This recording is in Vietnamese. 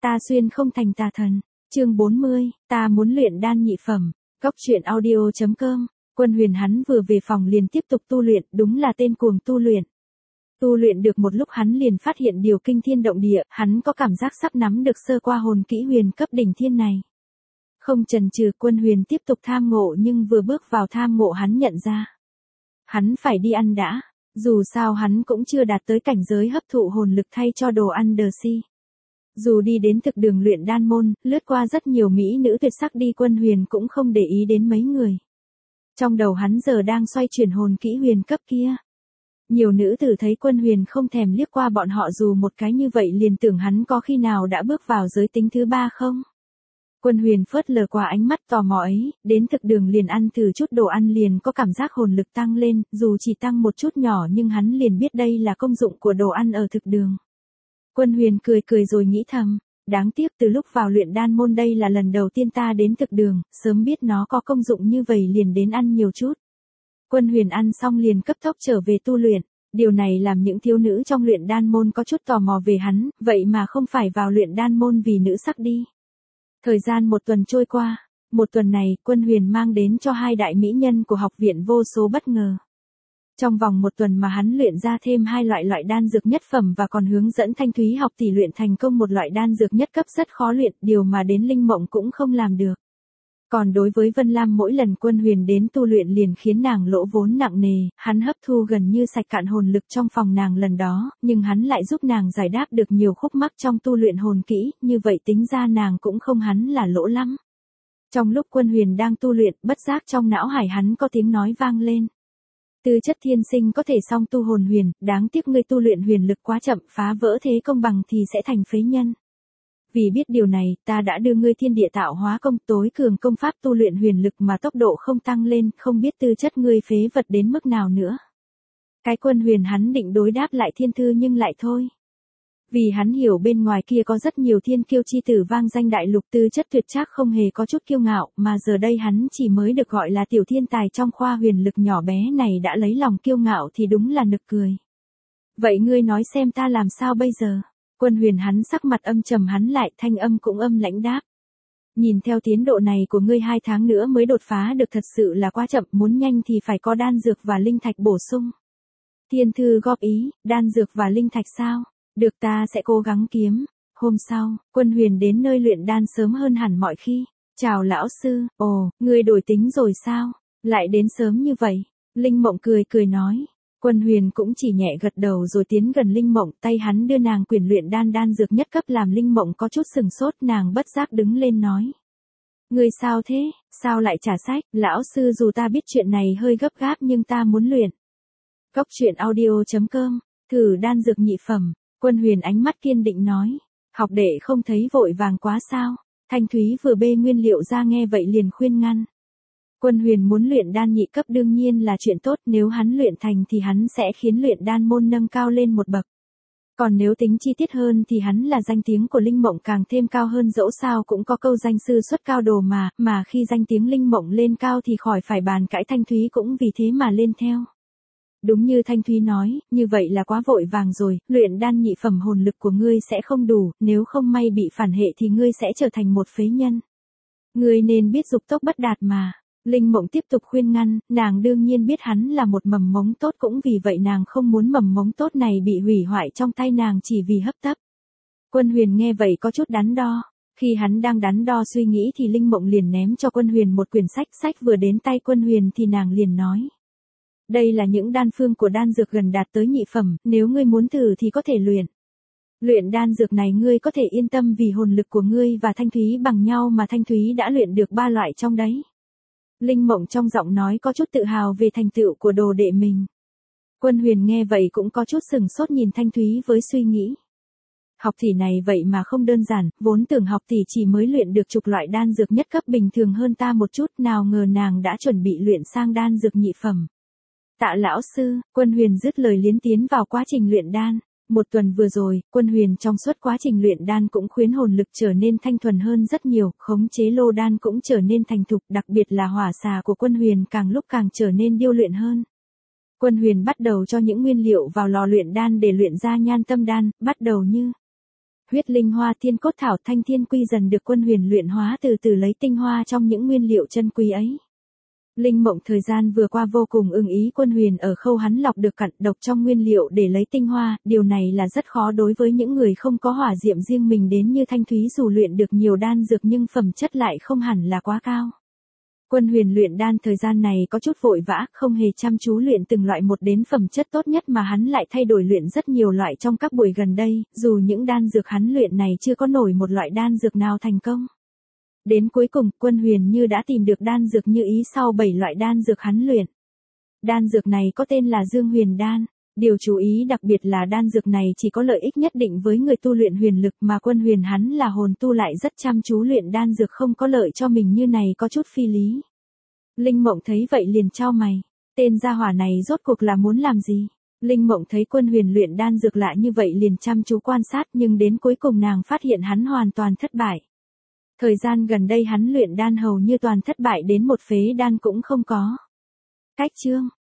Ta xuyên không thành tà thần. Chương 40, ta muốn luyện đan nhị phẩm. Góc truyện audio.com. Quân Huyền hắn vừa về phòng liền tiếp tục tu luyện, đúng là tên cuồng tu luyện. Tu luyện được một lúc hắn liền phát hiện điều kinh thiên động địa, hắn có cảm giác sắp nắm được sơ qua hồn kỹ huyền cấp đỉnh thiên này. Không chần chừ, Quân Huyền tiếp tục tham ngộ, nhưng vừa bước vào tham ngộ hắn nhận ra. Hắn phải đi ăn đã, dù sao hắn cũng chưa đạt tới cảnh giới hấp thụ hồn lực thay cho đồ ăn đờ si. Dù đi đến thực đường luyện đan môn, lướt qua rất nhiều mỹ nữ tuyệt sắc đi, Quân Huyền cũng không để ý đến mấy người. Trong đầu hắn giờ đang xoay chuyển hồn kỹ huyền cấp kia. Nhiều nữ tử thấy Quân Huyền không thèm liếc qua bọn họ dù một cái như vậy liền tưởng hắn có khi nào đã bước vào giới tính thứ ba không. Quân Huyền phớt lờ qua ánh mắt tò mò ấy, đến thực đường liền ăn thử chút đồ ăn liền có cảm giác hồn lực tăng lên, dù chỉ tăng một chút nhỏ nhưng hắn liền biết đây là công dụng của đồ ăn ở thực đường. Quân Huyền cười cười rồi nghĩ thầm, đáng tiếc từ lúc vào luyện đan môn đây là lần đầu tiên ta đến thực đường, sớm biết nó có công dụng như vậy liền đến ăn nhiều chút. Quân Huyền ăn xong liền cấp tốc trở về tu luyện, điều này làm những thiếu nữ trong luyện đan môn có chút tò mò về hắn, vậy mà không phải vào luyện đan môn vì nữ sắc đi. Thời gian một tuần trôi qua, một tuần này Quân Huyền mang đến cho hai đại mỹ nhân của học viện vô số bất ngờ. Trong vòng một tuần mà hắn luyện ra thêm hai loại đan dược nhất phẩm và còn hướng dẫn Thanh Thúy học tỷ luyện thành công một loại đan dược nhất cấp rất khó luyện, điều mà đến Linh Mộng cũng không làm được. Còn đối với Vân Lam mỗi lần Quân Huyền đến tu luyện liền khiến nàng lỗ vốn nặng nề, hắn hấp thu gần như sạch cạn hồn lực trong phòng nàng lần đó, nhưng hắn lại giúp nàng giải đáp được nhiều khúc mắc trong tu luyện hồn kỹ, như vậy tính ra nàng cũng không hắn là lỗ lắm. Trong lúc Quân Huyền đang tu luyện, bất giác trong não hải hắn có tiếng nói vang lên. Tư chất thiên sinh có thể song tu hồn huyền, đáng tiếc ngươi tu luyện huyền lực quá chậm, phá vỡ thế công bằng thì sẽ thành phế nhân. Vì biết điều này, ta đã đưa ngươi thiên địa tạo hóa công, tối cường công pháp tu luyện huyền lực mà tốc độ không tăng lên, không biết tư chất ngươi phế vật đến mức nào nữa. Cái Quân Huyền hắn định đối đáp lại thiên thư nhưng lại thôi. Vì hắn hiểu bên ngoài kia có rất nhiều thiên kiêu chi tử vang danh đại lục, tư chất tuyệt trác không hề có chút kiêu ngạo, mà giờ đây hắn chỉ mới được gọi là tiểu thiên tài trong khoa huyền lực nhỏ bé này đã lấy lòng kiêu ngạo thì đúng là nực cười. Vậy ngươi nói xem ta làm sao bây giờ? Quân Huyền hắn sắc mặt âm trầm, hắn lại thanh âm cũng âm lãnh đáp. Nhìn theo tiến độ này của ngươi 2 tháng nữa mới đột phá được thật sự là quá chậm, muốn nhanh thì phải có đan dược và linh thạch bổ sung. Thiên thư góp ý, đan dược và linh thạch sao? Được, ta sẽ cố gắng kiếm. Hôm sau, Quân Huyền đến nơi luyện đan sớm hơn hẳn mọi khi. Chào lão sư, ồ, ngươi đổi tính rồi sao? Lại đến sớm như vậy. Linh Mộng cười cười nói. Quân Huyền cũng chỉ nhẹ gật đầu rồi tiến gần Linh Mộng, tay hắn đưa nàng quyển luyện đan dược nhất cấp làm Linh Mộng có chút sừng sốt, nàng bất giác đứng lên nói. Ngươi sao thế, sao lại trả sách? Lão sư dù ta biết chuyện này hơi gấp gáp nhưng ta muốn luyện. Góc truyện audio.com, thử đan dược nhị phẩm. Quân Huyền ánh mắt kiên định nói. Học đệ không thấy vội vàng quá sao? Thanh Thúy vừa bê nguyên liệu ra nghe vậy liền khuyên ngăn. Quân Huyền muốn luyện đan nhị cấp đương nhiên là chuyện tốt, nếu hắn luyện thành thì hắn sẽ khiến luyện đan môn nâng cao lên một bậc. Còn nếu tính chi tiết hơn thì hắn là danh tiếng của Linh Mộng càng thêm cao hơn, dẫu sao cũng có câu danh sư xuất cao đồ mà khi danh tiếng Linh Mộng lên cao thì khỏi phải bàn cãi, Thanh Thúy cũng vì thế mà lên theo. Đúng như Thanh Thúy nói, như vậy là quá vội vàng rồi, luyện đan nhị phẩm hồn lực của ngươi sẽ không đủ, nếu không may bị phản hệ thì ngươi sẽ trở thành một phế nhân. Ngươi nên biết dục tốc bất đạt mà. Linh Mộng tiếp tục khuyên ngăn, nàng đương nhiên biết hắn là một mầm mống tốt, cũng vì vậy nàng không muốn mầm mống tốt này bị hủy hoại trong tay nàng chỉ vì hấp tấp. Quân Huyền nghe vậy có chút đắn đo, khi hắn đang đắn đo suy nghĩ thì Linh Mộng liền ném cho Quân Huyền một quyển sách vừa đến tay Quân Huyền thì nàng liền nói. Đây là những đan phương của đan dược gần đạt tới nhị phẩm, nếu ngươi muốn thử thì có thể luyện. Luyện đan dược này ngươi có thể yên tâm vì hồn lực của ngươi và Thanh Thúy bằng nhau mà Thanh Thúy đã luyện được 3 loại trong đấy. Linh Mộng trong giọng nói có chút tự hào về thành tựu của đồ đệ mình. Quân Huyền nghe vậy cũng có chút sừng sốt nhìn Thanh Thúy với suy nghĩ. Học tỷ này vậy mà không đơn giản, vốn tưởng học tỷ chỉ mới luyện được chục loại đan dược nhất cấp bình thường hơn ta một chút, nào ngờ nàng đã chuẩn bị luyện sang đan dược nhị phẩm. Tạ lão sư, Quân Huyền dứt lời liến tiến vào quá trình luyện đan. Một tuần vừa rồi, Quân Huyền trong suốt quá trình luyện đan cũng khuyến hồn lực trở nên thanh thuần hơn rất nhiều, khống chế lô đan cũng trở nên thành thục, đặc biệt là hỏa xà của Quân Huyền càng lúc càng trở nên điêu luyện hơn. Quân Huyền bắt đầu cho những nguyên liệu vào lò luyện đan để luyện ra nhan tâm đan, bắt đầu như Huyết linh hoa thiên cốt thảo thanh thiên quy dần được Quân Huyền luyện hóa từ từ lấy tinh hoa trong những nguyên liệu chân quý ấy. Linh Mộng thời gian vừa qua vô cùng ưng ý Quân Huyền ở khâu hắn lọc được cặn độc trong nguyên liệu để lấy tinh hoa, điều này là rất khó đối với những người không có hỏa diệm riêng mình đến như Thanh Thúy dù luyện được nhiều đan dược nhưng phẩm chất lại không hẳn là quá cao. Quân Huyền luyện đan thời gian này có chút vội vã, không hề chăm chú luyện từng loại một đến phẩm chất tốt nhất mà hắn lại thay đổi luyện rất nhiều loại trong các buổi gần đây, dù những đan dược hắn luyện này chưa có nổi một loại đan dược nào thành công. Đến cuối cùng, Quân Huyền như đã tìm được đan dược như ý sau 7 loại đan dược hắn luyện. Đan dược này có tên là Dương Huyền Đan. Điều chú ý đặc biệt là đan dược này chỉ có lợi ích nhất định với người tu luyện huyền lực mà Quân Huyền hắn là hồn tu lại rất chăm chú luyện đan dược không có lợi cho mình như này có chút phi lý. Linh Mộng thấy vậy liền chau mày. Tên gia hỏa này rốt cuộc là muốn làm gì? Linh Mộng thấy Quân Huyền luyện đan dược lạ như vậy liền chăm chú quan sát nhưng đến cuối cùng nàng phát hiện hắn hoàn toàn thất bại. Thời gian gần đây hắn luyện đan hầu như toàn thất bại đến một phế đan cũng không có. Cách chương